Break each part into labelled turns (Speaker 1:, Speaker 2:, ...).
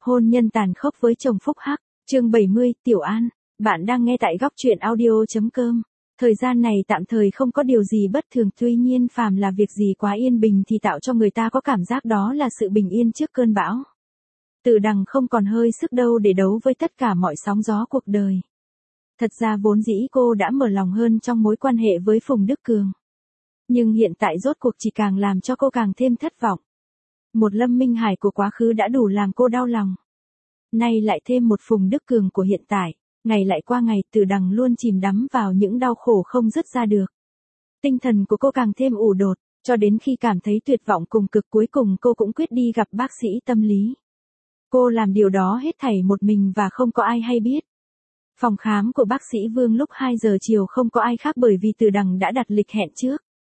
Speaker 1: Hôn nhân tàn khốc với chồng phúc hắc, chương 70, Tiểu An. Bạn đang nghe tại góc truyện audio.com. Thời gian này tạm thời không có điều gì bất thường, tuy nhiên phàm là việc gì quá yên bình thì tạo cho người ta có cảm giác đó là sự bình yên trước cơn bão. Từ Đằng không còn hơi sức đâu để đấu với tất cả mọi sóng gió cuộc đời. Thật ra vốn dĩ cô đã mở lòng hơn trong mối quan hệ với Phùng Đức Cường. Nhưng hiện tại rốt cuộc chỉ càng làm cho cô càng thêm thất vọng. Một Lâm Minh Hải của quá khứ đã đủ làm cô đau lòng. Nay lại thêm một Phùng Đức Cường của hiện tại, ngày lại qua ngày Từ Đằng luôn chìm đắm vào những đau khổ không dứt ra được. Tinh thần của cô càng thêm ủ đột, cho đến khi cảm thấy tuyệt vọng cùng cực cuối cùng cô cũng quyết đi gặp bác sĩ tâm lý. Cô làm điều đó hết thảy một mình và không có ai hay biết. Phòng khám của bác sĩ Vương lúc 2 giờ chiều không có ai khác bởi vì Từ Đằng đã đặt lịch hẹn trước.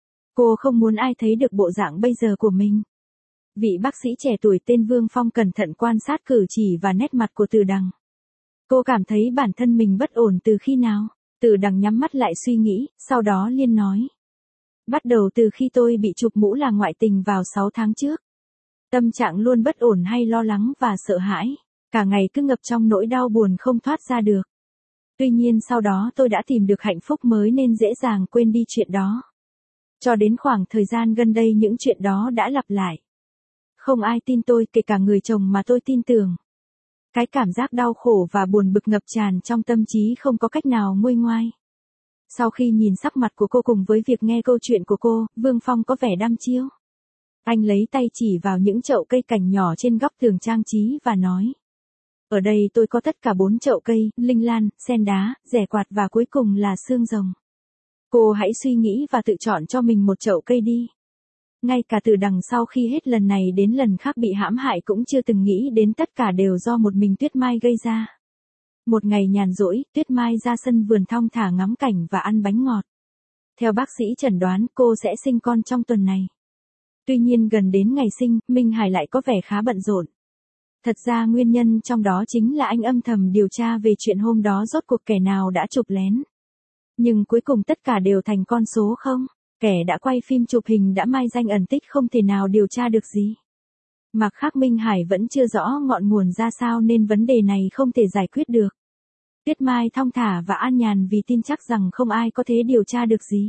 Speaker 1: Cô không muốn ai thấy được bộ dạng bây giờ của mình. Vị bác sĩ trẻ tuổi tên Vương Phong cẩn thận quan sát cử chỉ và nét mặt của Từ Đằng. Cô cảm thấy bản thân mình bất ổn từ khi nào? Từ Đằng nhắm mắt lại suy nghĩ, sau đó liên nói. Bắt đầu từ khi tôi bị chụp mũ là ngoại tình vào 6 tháng trước. Tâm trạng luôn bất ổn hay lo lắng và sợ hãi. Cả ngày cứ ngập trong nỗi đau buồn không thoát ra được. Tuy nhiên sau đó tôi đã tìm được hạnh phúc mới nên dễ dàng quên đi chuyện đó. Cho đến khoảng thời gian gần đây những chuyện đó đã lặp lại. Không ai tin tôi, kể cả người chồng mà tôi tin tưởng. Cái cảm giác đau khổ và buồn bực ngập tràn trong tâm trí không có cách nào nguôi ngoai. Sau khi nhìn sắc mặt của cô cùng với việc nghe câu chuyện của cô, Vương Phong có vẻ đăm chiêu. Anh lấy tay chỉ vào những chậu cây cảnh nhỏ trên góc tường trang trí và nói. Ở đây tôi có tất cả 4 chậu cây, linh lan, sen đá, rẻ quạt và cuối cùng là xương rồng. Cô hãy suy nghĩ và tự chọn cho mình một chậu cây đi. Ngay cả Từ Đằng sau khi hết lần này đến lần khác bị hãm hại cũng chưa từng nghĩ đến tất cả đều do một mình Tuyết Mai gây ra. Một ngày nhàn rỗi, Tuyết Mai ra sân vườn thong thả ngắm cảnh và ăn bánh ngọt. Theo bác sĩ chẩn đoán cô sẽ sinh con trong tuần này. Tuy nhiên gần đến ngày sinh, Minh Hải lại có vẻ khá bận rộn. Thật ra nguyên nhân trong đó chính là anh âm thầm điều tra về chuyện hôm đó rốt cuộc kẻ nào đã chụp lén. Nhưng cuối cùng tất cả đều thành con số không. Kẻ đã quay phim chụp hình đã mai danh ẩn tích không thể nào điều tra được gì. Mặt khác Minh Hải vẫn chưa rõ ngọn nguồn ra sao nên vấn đề này không thể giải quyết được. Tuyết Mai thong thả và an nhàn vì tin chắc rằng không ai có thể điều tra được gì.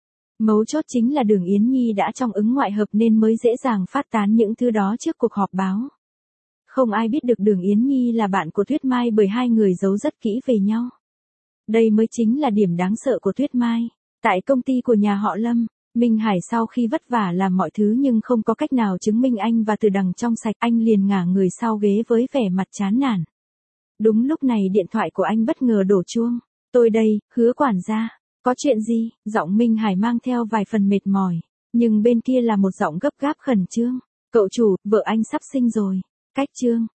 Speaker 1: Mấu chốt chính là Đường Yến Nhi đã trong ứng ngoại hợp nên mới dễ dàng phát tán những thứ đó trước cuộc họp báo. Không ai biết được Đường Yến Nhi là bạn của Tuyết Mai bởi hai người giấu rất kỹ về nhau. Đây mới chính là điểm đáng sợ của Tuyết Mai. Tại công ty của nhà họ Lâm, Minh Hải sau khi vất vả làm mọi thứ nhưng không có cách nào chứng minh anh và Từ Đằng trong sạch, anh liền ngả người sau ghế với vẻ mặt chán nản. Đúng lúc này điện thoại của anh bất ngờ đổ chuông. Tôi đây, Hứa quản gia. Có chuyện gì? Giọng Minh Hải mang theo vài phần mệt mỏi. Nhưng bên kia là một giọng gấp gáp khẩn trương. Cậu chủ, vợ anh sắp sinh rồi. Cách Trương,